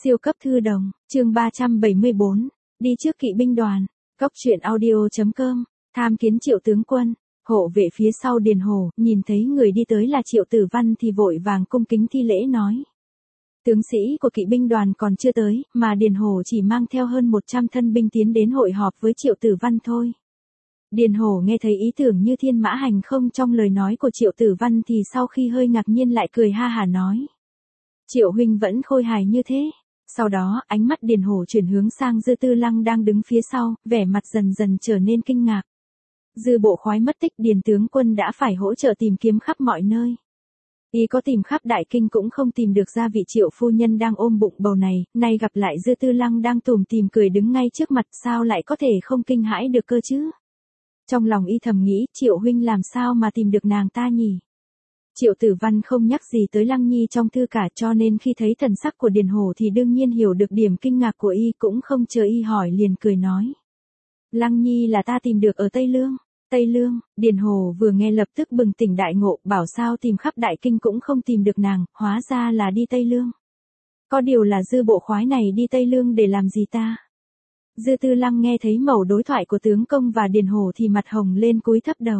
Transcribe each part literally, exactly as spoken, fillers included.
Siêu cấp thư đồng, chương ba trăm bảy mươi bốn, đi trước kỵ binh đoàn, góc truyện audio.com, tham kiến Triệu tướng quân, hộ vệ phía sau Điền Hổ, nhìn thấy người đi tới là Triệu Tử Văn thì vội vàng cung kính thi lễ nói. Tướng sĩ của kỵ binh đoàn còn chưa tới, mà Điền Hổ chỉ mang theo hơn một trăm thân binh tiến đến hội họp với Triệu Tử Văn thôi. Điền Hổ nghe thấy ý tưởng như thiên mã hành không trong lời nói của Triệu Tử Văn thì sau khi hơi ngạc nhiên lại cười ha hả nói. Triệu huynh vẫn khôi hài như thế. Sau đó, ánh mắt Điền Hổ chuyển hướng sang Dư Tư Lăng đang đứng phía sau, vẻ mặt dần dần trở nên kinh ngạc. Dư bộ khoái mất tích, Điền tướng quân đã phải hỗ trợ tìm kiếm khắp mọi nơi. Y có tìm khắp Đại Kinh cũng không tìm được ra vị Triệu phu nhân đang ôm bụng bầu này, nay gặp lại Dư Tư Lăng đang tủm tỉm cười đứng ngay trước mặt, sao lại có thể không kinh hãi được cơ chứ? Trong lòng Y thầm nghĩ, Triệu huynh làm sao mà tìm được nàng ta nhỉ? Triệu Tử Văn không nhắc gì tới Lăng Nhi trong thư cả, cho nên khi thấy thần sắc của Điền Hổ thì đương nhiên hiểu được điểm kinh ngạc của Y, cũng không chờ Y hỏi liền cười nói. Lăng Nhi là ta tìm được ở Tây Lương. Tây Lương, Điền Hổ vừa nghe lập tức bừng tỉnh đại ngộ, bảo sao tìm khắp Đại Kinh cũng không tìm được nàng, hóa ra là đi Tây Lương. Có điều là Dư bộ khoái này đi Tây Lương để làm gì ta? Dư Tư Lăng nghe thấy mẩu đối thoại của tướng công và Điền Hổ thì mặt hồng lên cúi thấp đầu.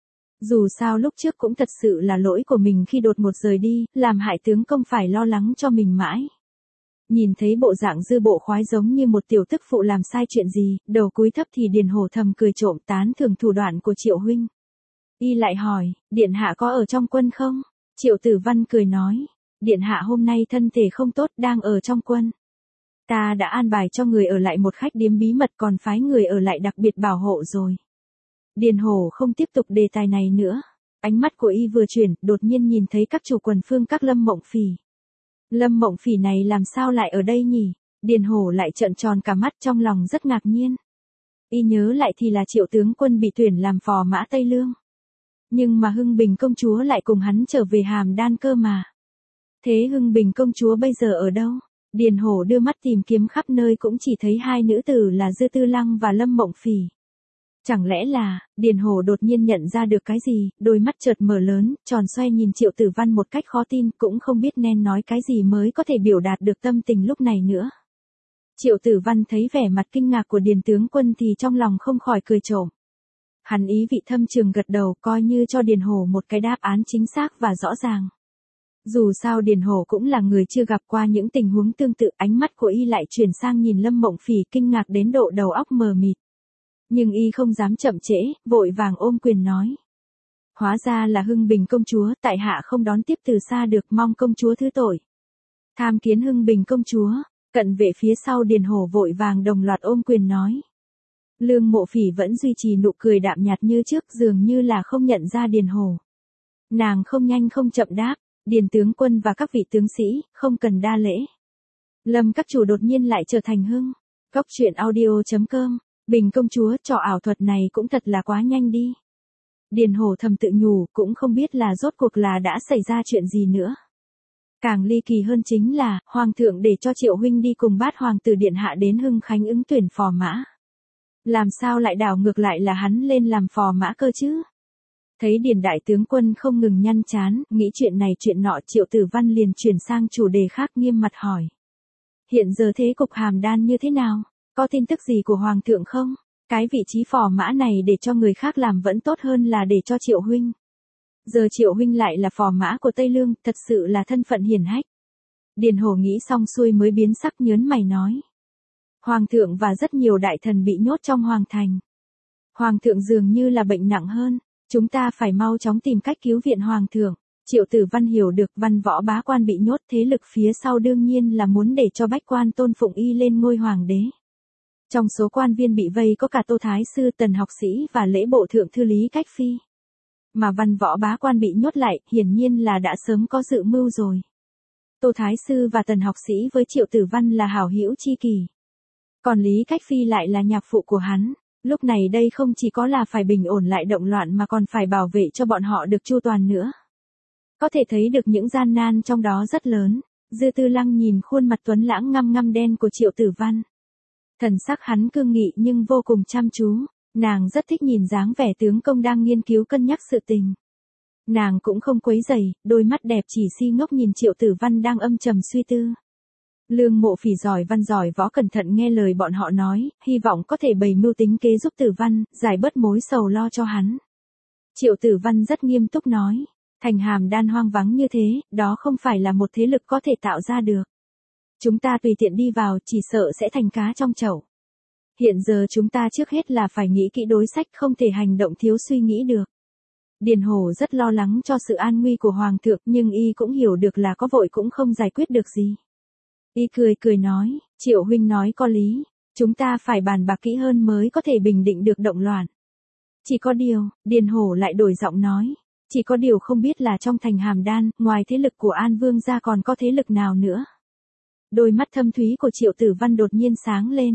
Dù sao lúc trước cũng thật sự là lỗi của mình khi đột ngột rời đi, làm hại tướng công phải lo lắng cho mình mãi. Nhìn thấy bộ dạng Dư bộ khoái giống như một tiểu tức phụ làm sai chuyện gì, đầu cúi thấp thì Điền Hổ thầm cười trộm tán thưởng thủ đoạn của Triệu huynh. Y lại hỏi, điện hạ có ở trong quân không? Triệu Tử Văn cười nói, điện hạ hôm nay thân thể không tốt đang ở trong quân. Ta đã an bài cho người ở lại một khách điếm bí mật còn phái người ở lại đặc biệt bảo hộ rồi. Điền Hổ không tiếp tục đề tài này nữa. Ánh mắt của Y vừa chuyển, đột nhiên nhìn thấy các chủ quần phương các Lâm Mộng Phỉ. Lâm Mộng Phỉ này làm sao lại ở đây nhỉ? Điền Hổ lại trợn tròn cả mắt, trong lòng rất ngạc nhiên. Y nhớ lại thì là Triệu tướng quân bị tuyển làm phò mã Tây Lương. Nhưng mà Hưng Bình công chúa lại cùng hắn trở về Hàm Đan cơ mà. Thế Hưng Bình công chúa bây giờ ở đâu? Điền Hổ đưa mắt tìm kiếm khắp nơi cũng chỉ thấy hai nữ tử là Dư Tư Lăng và Lâm Mộng Phỉ. Chẳng lẽ là, Điền Hổ đột nhiên nhận ra được cái gì, đôi mắt chợt mở lớn, tròn xoe nhìn Triệu Tử Văn một cách khó tin, cũng không biết nên nói cái gì mới có thể biểu đạt được tâm tình lúc này nữa. Triệu Tử Văn thấy vẻ mặt kinh ngạc của Điền tướng quân thì trong lòng không khỏi cười trộm. Hắn ý vị thâm trường gật đầu, coi như cho Điền Hổ một cái đáp án chính xác và rõ ràng. Dù sao Điền Hổ cũng là người chưa gặp qua những tình huống tương tự, ánh mắt của Y lại chuyển sang nhìn Lâm Mộng Phỉ kinh ngạc đến độ đầu óc mờ mịt. Nhưng Y không dám chậm trễ, vội vàng ôm quyền nói. Hóa ra là Hưng Bình công chúa, tại hạ không đón tiếp từ xa được, mong công chúa thứ tội. Tham kiến Hưng Bình công chúa, cận vệ phía sau Điền Hổ vội vàng đồng loạt ôm quyền nói. Lương Mộ Phỉ vẫn duy trì nụ cười đạm nhạt như trước, dường như là không nhận ra Điền Hổ. Nàng không nhanh không chậm đáp, Điền tướng quân và các vị tướng sĩ, không cần đa lễ. Lâm các chủ đột nhiên lại trở thành Hưng. Góc truyện audio.com, Bình công chúa, trò ảo thuật này cũng thật là quá nhanh đi. Điền Hổ thầm tự nhủ, cũng không biết là rốt cuộc là đã xảy ra chuyện gì nữa. Càng ly kỳ hơn chính là, Hoàng thượng để cho Triệu huynh đi cùng Bát Hoàng tử điện hạ đến Hưng Khánh ứng tuyển phò mã. Làm sao lại đảo ngược lại là hắn lên làm phò mã cơ chứ? Thấy Điền đại tướng quân không ngừng nhăn chán, nghĩ chuyện này chuyện nọ, Triệu Tử Văn liền chuyển sang chủ đề khác nghiêm mặt hỏi. Hiện giờ thế cục Hàm Đan như thế nào? Có tin tức gì của Hoàng thượng không? Cái vị trí phò mã này để cho người khác làm vẫn tốt hơn là để cho Triệu huynh. Giờ Triệu huynh lại là phò mã của Tây Lương, thật sự là thân phận hiển hách. Điền Hổ nghĩ xong xuôi mới biến sắc nhớn mày nói. Hoàng thượng và rất nhiều đại thần bị nhốt trong hoàng thành. Hoàng thượng dường như là bệnh nặng hơn. Chúng ta phải mau chóng tìm cách cứu viện Hoàng thượng. Triệu Tử Văn hiểu được văn võ bá quan bị nhốt, thế lực phía sau đương nhiên là muốn để cho bách quan tôn phụng Y lên ngôi hoàng đế. Trong số quan viên bị vây có cả Tô Thái Sư, Tần Học Sĩ và lễ bộ thượng thư Lý Cách Phi. Mà văn võ bá quan bị nhốt lại, hiển nhiên là đã sớm có dự mưu rồi. Tô Thái Sư và Tần Học Sĩ với Triệu Tử Văn là hảo hữu chi kỷ. Còn Lý Cách Phi lại là nhạc phụ của hắn. Lúc này đây không chỉ có là phải bình ổn lại động loạn mà còn phải bảo vệ cho bọn họ được chu toàn nữa. Có thể thấy được những gian nan trong đó rất lớn. Dư Tư Lăng nhìn khuôn mặt tuấn lãng ngăm ngăm đen của Triệu Tử Văn. Thần sắc hắn cương nghị nhưng vô cùng chăm chú. Nàng rất thích nhìn dáng vẻ tướng công đang nghiên cứu cân nhắc sự tình. Nàng cũng không quấy rầy, đôi mắt đẹp chỉ si ngốc nhìn Triệu Tử Văn đang âm trầm suy tư. Lương Mộ Phỉ giỏi văn giỏi võ cẩn thận nghe lời bọn họ nói, hy vọng có thể bày mưu tính kế giúp Tử Văn, giải bớt mối sầu lo cho hắn. Triệu Tử Văn rất nghiêm túc nói, thành Hàm Đan hoang vắng như thế, đó không phải là một thế lực có thể tạo ra được. Chúng ta tùy tiện đi vào chỉ sợ sẽ thành cá trong chậu. Hiện giờ chúng ta trước hết là phải nghĩ kỹ đối sách, không thể hành động thiếu suy nghĩ được. Điền Hổ rất lo lắng cho sự an nguy của Hoàng thượng, nhưng y cũng hiểu được là có vội cũng không giải quyết được gì. Y cười cười nói, Triệu huynh nói có lý, chúng ta phải bàn bạc kỹ hơn mới có thể bình định được động loạn. Chỉ có điều, Điền Hổ lại đổi giọng nói, chỉ có điều không biết là trong thành Hàm Đan, ngoài thế lực của An Vương ra còn có thế lực nào nữa. Đôi mắt thâm thúy của Triệu Tử Văn đột nhiên sáng lên.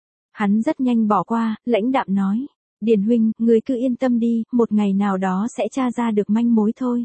Hắn rất nhanh bỏ qua, lãnh đạm nói, Điền huynh, người cứ yên tâm đi, một ngày nào đó sẽ tra ra được manh mối thôi.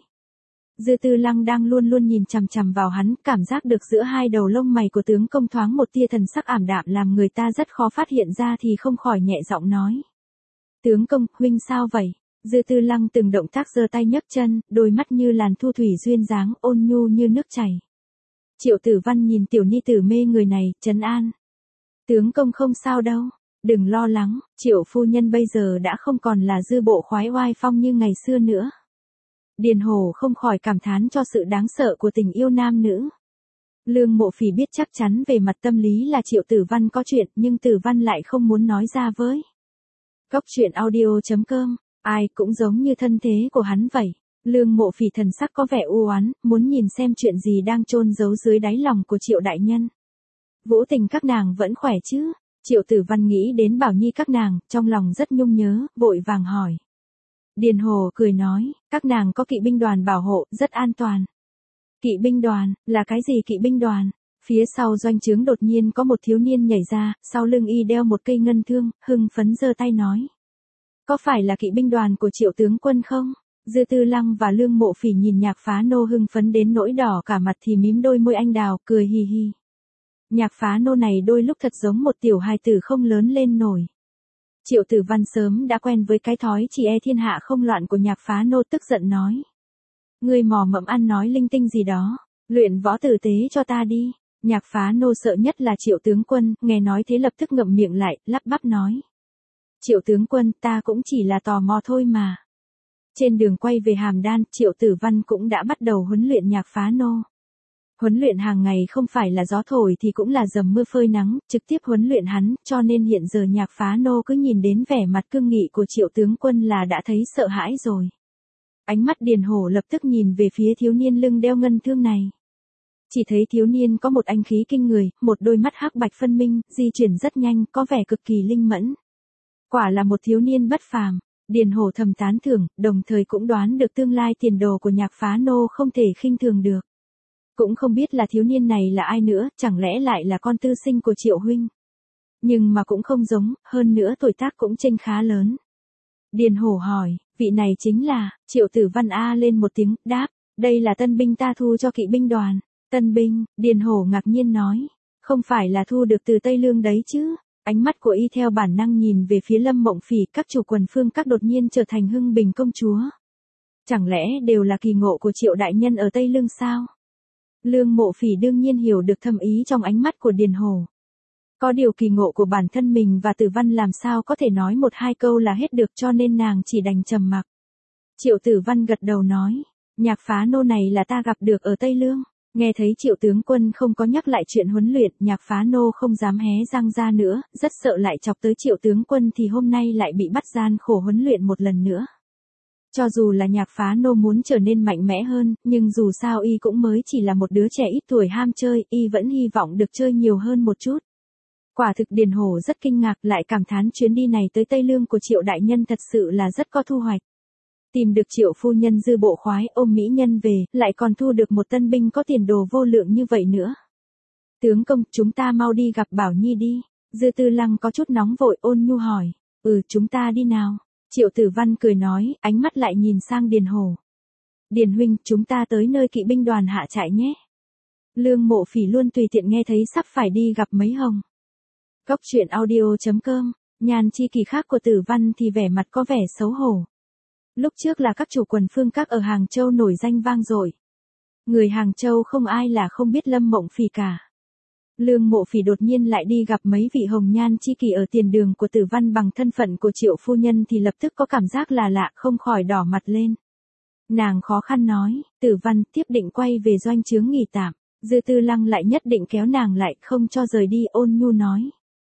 Dư Tư Lăng đang luôn luôn nhìn chằm chằm vào hắn, cảm giác được giữa hai đầu lông mày của tướng công thoáng một tia thần sắc ảm đạm làm người ta rất khó phát hiện ra thì không khỏi nhẹ giọng nói. Tướng công, huynh sao vậy? Dư Tư Lăng từng động tác giơ tay nhấc chân, đôi mắt như làn thu thủy duyên dáng, ôn nhu như nước chảy. Triệu Tử Văn nhìn tiểu nhi tử mê người này, trấn an. Tướng công không sao đâu, đừng lo lắng, Triệu phu nhân bây giờ đã không còn là dư bộ khoái oai phong như ngày xưa nữa. Điền Hổ không khỏi cảm thán cho sự đáng sợ của tình yêu nam nữ. Lương Mộ Phỉ biết chắc chắn về mặt tâm lý là Triệu Tử Văn có chuyện, nhưng Tử Văn lại không muốn nói ra với. Cốc truyện audio chấm com, ai cũng giống như thân thế của hắn vậy. Lương Mộ Phỉ thần sắc có vẻ u oán, muốn nhìn xem chuyện gì đang chôn giấu dưới đáy lòng của Triệu đại nhân. Vũ Tình các nàng vẫn khỏe chứ? Triệu Tử Văn nghĩ đến Bảo Nhi các nàng, trong lòng rất nhung nhớ, vội vàng hỏi. Điền Hồ cười nói, các nàng có kỵ binh đoàn bảo hộ, rất an toàn. Kỵ binh đoàn, là cái gì kỵ binh đoàn? Phía sau doanh trướng đột nhiên có một thiếu niên nhảy ra, sau lưng y đeo một cây ngân thương, hưng phấn giơ tay nói. Có phải là kỵ binh đoàn của Triệu tướng quân không? Dư Tư Lăng và Lương Mộ Phỉ nhìn Nhạc Phá Nô hưng phấn đến nỗi đỏ cả mặt thì mím đôi môi anh đào, cười hì hì. Nhạc Phá Nô này đôi lúc thật giống một tiểu hài tử không lớn lên nổi. Triệu Tử Văn sớm đã quen với cái thói chỉ e thiên hạ không loạn của Nhạc Phá Nô, tức giận nói. Ngươi mò mẫm ăn nói linh tinh gì đó, luyện võ tử tế cho ta đi. Nhạc Phá Nô sợ nhất là Triệu tướng quân, nghe nói thế lập tức ngậm miệng lại, lắp bắp nói. Triệu tướng quân, ta cũng chỉ là tò mò thôi mà. Trên đường quay về Hàm Đan, Triệu Tử Văn cũng đã bắt đầu huấn luyện Nhạc Phá Nô. Huấn luyện hàng ngày không phải là gió thổi thì cũng là dầm mưa phơi nắng, trực tiếp huấn luyện hắn, cho nên hiện giờ Nhạc Phá Nô cứ nhìn đến vẻ mặt cương nghị của Triệu tướng quân là đã thấy sợ hãi rồi. Ánh mắt Điền Hổ lập tức nhìn về phía thiếu niên lưng đeo ngân thương này. Chỉ thấy thiếu niên có một anh khí kinh người, một đôi mắt hắc bạch phân minh, di chuyển rất nhanh, có vẻ cực kỳ linh mẫn. Quả là một thiếu niên bất phàm. Điền Hổ thầm tán thưởng, đồng thời cũng đoán được tương lai tiền đồ của Nhạc Phá Nô không thể khinh thường được. Cũng không biết là thiếu niên này là ai nữa, chẳng lẽ lại là con tư sinh của Triệu huynh. Nhưng mà cũng không giống, hơn nữa tuổi tác cũng chênh khá lớn. Điền Hổ hỏi, vị này chính là, Triệu Tử Văn a lên một tiếng, đáp, đây là tân binh ta thu cho kỵ binh đoàn. Tân binh, Điền Hổ ngạc nhiên nói, không phải là thu được từ Tây Lương đấy chứ. Ánh mắt của y theo bản năng nhìn về phía Lâm Mộng Phỉ, các chủ quần phương các đột nhiên trở thành Hưng Bình công chúa. Chẳng lẽ đều là kỳ ngộ của Triệu đại nhân ở Tây Lương sao? Lương Mộ Phỉ đương nhiên hiểu được thâm ý trong ánh mắt của Điền Hổ. Có điều kỳ ngộ của bản thân mình và Tử Văn làm sao có thể nói một hai câu là hết được, cho nên nàng chỉ đành trầm mặc. Triệu Tử Văn gật đầu nói, Nhạc Phá Nô này là ta gặp được ở Tây Lương. Nghe thấy Triệu tướng quân không có nhắc lại chuyện huấn luyện, Nhạc Phá Nô không dám hé răng ra nữa, rất sợ lại chọc tới Triệu tướng quân thì hôm nay lại bị bắt gian khổ huấn luyện một lần nữa. Cho dù là Nhạc Phá Nô muốn trở nên mạnh mẽ hơn, nhưng dù sao y cũng mới chỉ là một đứa trẻ ít tuổi ham chơi, y vẫn hy vọng được chơi nhiều hơn một chút. Quả thực Điền Hổ rất kinh ngạc, lại cảm thán chuyến đi này tới Tây Lương của Triệu đại nhân thật sự là rất có thu hoạch. Tìm được Triệu phu nhân dư bộ khoái ôm mỹ nhân về, lại còn thu được một tân binh có tiền đồ vô lượng như vậy nữa. Tướng công, chúng ta mau đi gặp Bảo Nhi đi. Dư Tư Lăng có chút nóng vội ôn nhu hỏi. Ừ, chúng ta đi nào. Triệu Tử Văn cười nói, ánh mắt lại nhìn sang Điền Hổ. Điền huynh, chúng ta tới nơi kỵ binh đoàn hạ trại nhé. Lương Mộ Phỉ luôn tùy tiện nghe thấy sắp phải đi gặp mấy hồng. Cốc truyện audio chấm com, nhàn chi kỳ khác của Tử Văn thì vẻ mặt có vẻ xấu hổ. Lúc trước là các chủ quần phương các ở Hàng Châu nổi danh vang dội. Người Hàng Châu không ai là không biết Lâm Mộng Phỉ cả. Lương Mộ Phỉ đột nhiên lại đi gặp mấy vị hồng nhan chi kỷ ở tiền đường của Tử Văn bằng thân phận của Triệu phu nhân thì lập tức có cảm giác là lạ, không khỏi đỏ mặt lên. Nàng khó khăn nói, Tử Văn tiếp định quay về doanh trướng nghỉ tạm. Dư Tư Lăng lại nhất định kéo nàng lại, không cho rời đi, ôn nhu nói.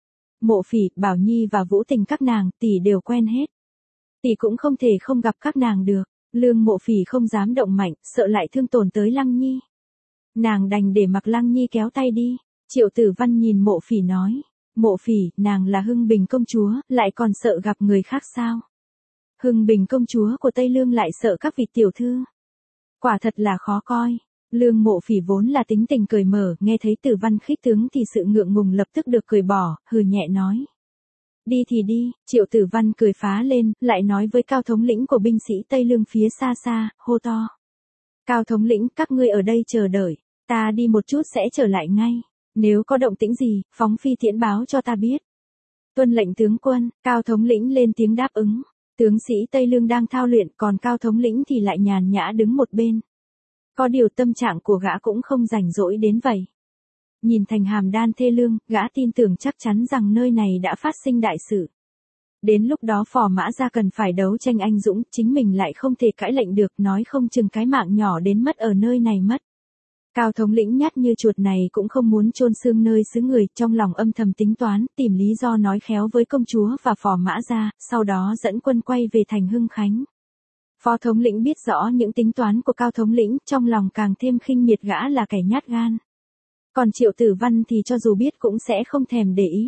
Mộ Phỉ, Bảo Nhi và Vũ Tình các nàng, tỷ đều quen hết. Tỷ cũng không thể không gặp các nàng được. Lương Mộ Phỉ không dám động mạnh, sợ lại thương tổn tới Lăng Nhi. Nàng đành để mặc Lăng Nhi kéo tay đi. Triệu Tử Văn nhìn Mộ Phỉ nói. Mộ Phỉ, nàng là Hưng Bình công chúa, lại còn sợ gặp người khác sao? Hưng Bình công chúa của Tây Lương lại sợ các vị tiểu thư. Quả thật là khó coi. Lương Mộ Phỉ vốn là tính tình cởi mở, nghe thấy Tử Văn khích tướng thì sự ngượng ngùng lập tức được cởi bỏ, hừ nhẹ nói. Đi thì đi, Triệu Tử Văn cười phá lên, lại nói với Cao thống lĩnh của binh sĩ Tây Lương phía xa xa, hô to. Cao thống lĩnh, các ngươi ở đây chờ đợi, ta đi một chút sẽ trở lại ngay, nếu có động tĩnh gì, phóng phi tiễn báo cho ta biết. Tuân lệnh tướng quân, Cao thống lĩnh lên tiếng đáp ứng, tướng sĩ Tây Lương đang thao luyện, còn Cao thống lĩnh thì lại nhàn nhã đứng một bên. Có điều tâm trạng của gã cũng không rảnh rỗi đến vậy. Nhìn thành hàm đan thê lương, gã tin tưởng chắc chắn rằng nơi này đã phát sinh đại sự. Đến lúc đó Phò Mã Gia cần phải đấu tranh anh dũng, chính mình lại không thể cãi lệnh được, nói không chừng cái mạng nhỏ đến mất ở nơi này mất. Cao thống lĩnh nhát như chuột này cũng không muốn chôn xương nơi xứ người, trong lòng âm thầm tính toán, tìm lý do nói khéo với công chúa và Phò Mã Gia, sau đó dẫn quân quay về thành Hưng Khánh. Phó thống lĩnh biết rõ những tính toán của Cao thống lĩnh, trong lòng càng thêm khinh miệt gã là kẻ nhát gan. Còn Triệu Tử Văn thì cho dù biết cũng sẽ không thèm để ý.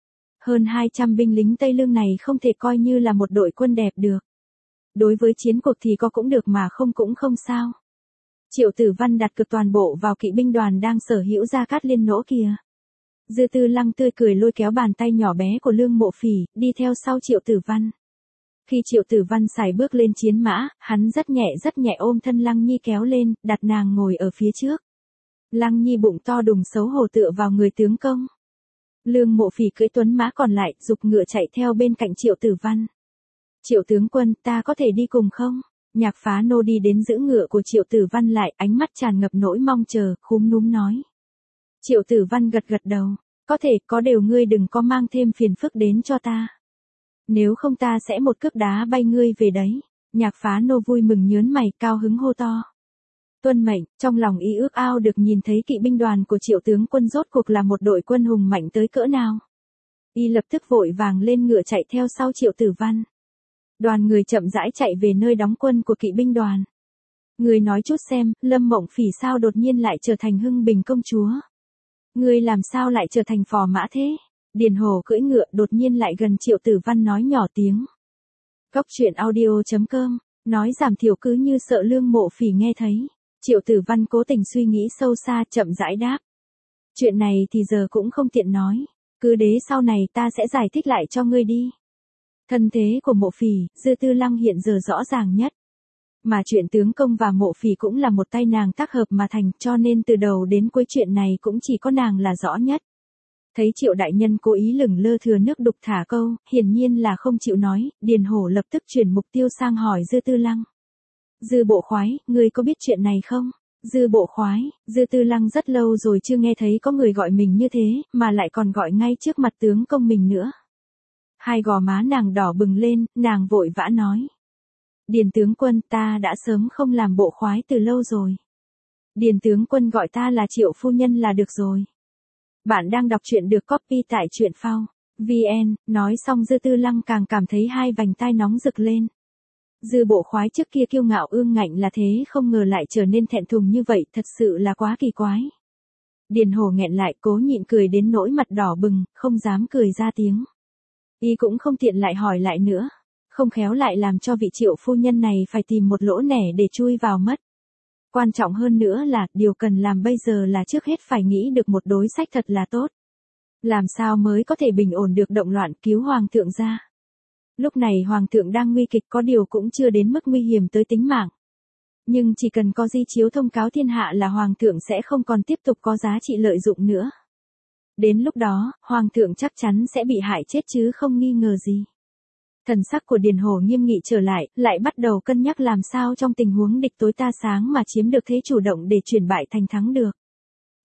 Hơn hai trăm binh lính Tây Lương này không thể coi như là một đội quân đẹp được. Đối với chiến cuộc thì có cũng được mà không cũng không sao. Triệu Tử Văn đặt cược toàn bộ vào kỵ binh đoàn đang sở hữu Gia Cát Liên nỗ kìa. Dư Tư Lăng tươi cười lôi kéo bàn tay nhỏ bé của Lương Mộ Phỉ, đi theo sau Triệu Tử Văn. Khi Triệu Tử Văn sải bước lên chiến mã, hắn rất nhẹ rất nhẹ ôm thân Lăng Nhi kéo lên, đặt nàng ngồi ở phía trước. Lăng Nhi bụng to đùng xấu hổ tựa vào người tướng công. Lương Mộ Phỉ cưỡi tuấn mã còn lại, giục ngựa chạy theo bên cạnh Triệu Tử Văn. Triệu tướng quân, ta có thể đi cùng không? Nhạc Phá Nô đi đến giữ ngựa của Triệu Tử Văn lại, ánh mắt tràn ngập nỗi mong chờ, khúm núm nói. Triệu Tử Văn gật gật đầu, có thể, có điều ngươi đừng có mang thêm phiền phức đến cho ta. Nếu không ta sẽ một cước đá bay ngươi về đấy. Nhạc Phá Nô vui mừng nhớn mày, cao hứng hô to. Tuân mệnh, trong lòng y ước ao được nhìn thấy kỵ binh đoàn của Triệu tướng quân rốt cuộc là một đội quân hùng mạnh tới cỡ nào. Y lập tức vội vàng lên ngựa chạy theo sau Triệu Tử Văn. Đoàn người chậm rãi chạy về nơi đóng quân của kỵ binh đoàn. Người nói chút xem, Lâm Mộng Phỉ sao đột nhiên lại trở thành Hưng Bình công chúa? Người làm sao lại trở thành phò mã thế? Điền Hồ cưỡi ngựa đột nhiên lại gần Triệu Tử Văn nói nhỏ tiếng. Góc truyện audio chấm com, nói giảm thiểu cứ như sợ Lương Mộ Phỉ nghe thấy. Triệu Tử Văn cố tình suy nghĩ sâu xa, chậm rãi đáp. Chuyện này thì giờ cũng không tiện nói. Cứ đế sau này ta sẽ giải thích lại cho ngươi đi. Thân thế của Mộ Phỉ, Dư Tư Lăng hiện giờ rõ ràng nhất. Mà chuyện tướng công và Mộ Phỉ cũng là một tay nàng tác hợp mà thành, cho nên từ đầu đến cuối chuyện này cũng chỉ có nàng là rõ nhất. Thấy Triệu đại nhân cố ý lửng lơ thừa nước đục thả câu, hiển nhiên là không chịu nói, Điền Hổ lập tức chuyển mục tiêu sang hỏi Dư Tư Lăng. Dư bộ khoái, ngươi có biết chuyện này không? Dư bộ khoái, Dư Tư Lăng rất lâu rồi chưa nghe thấy có người gọi mình như thế, mà lại còn gọi ngay trước mặt tướng công mình nữa. Hai gò má nàng đỏ bừng lên, nàng vội vã nói. Điền tướng quân, ta đã sớm không làm bộ khoái từ lâu rồi. Điền tướng quân gọi ta là Triệu phu nhân là được rồi. Bạn đang đọc truyện được copy tại truyện phao vê en, nói xong Dư Tư Lăng càng cảm thấy hai vành tai nóng rực lên. Dư bộ khoái trước kia kiêu ngạo ương ngạnh là thế, không ngờ lại trở nên thẹn thùng như vậy, thật sự là quá kỳ quái. Điền Hổ nghẹn lại, cố nhịn cười đến nỗi mặt đỏ bừng, không dám cười ra tiếng. Y cũng không tiện lại hỏi lại nữa, không khéo lại làm cho vị Triệu phu nhân này phải tìm một lỗ nẻ để chui vào mất. Quan trọng hơn nữa là, điều cần làm bây giờ là trước hết phải nghĩ được một đối sách thật là tốt. Làm sao mới có thể bình ổn được động loạn, cứu hoàng thượng ra. Lúc này hoàng thượng đang nguy kịch, có điều cũng chưa đến mức nguy hiểm tới tính mạng. Nhưng chỉ cần có di chiếu thông cáo thiên hạ là hoàng thượng sẽ không còn tiếp tục có giá trị lợi dụng nữa. Đến lúc đó, hoàng thượng chắc chắn sẽ bị hại chết chứ không nghi ngờ gì. Thần sắc của Điền Hổ nghiêm nghị trở lại, lại bắt đầu cân nhắc làm sao trong tình huống địch tối ta sáng mà chiếm được thế chủ động để chuyển bại thành thắng được.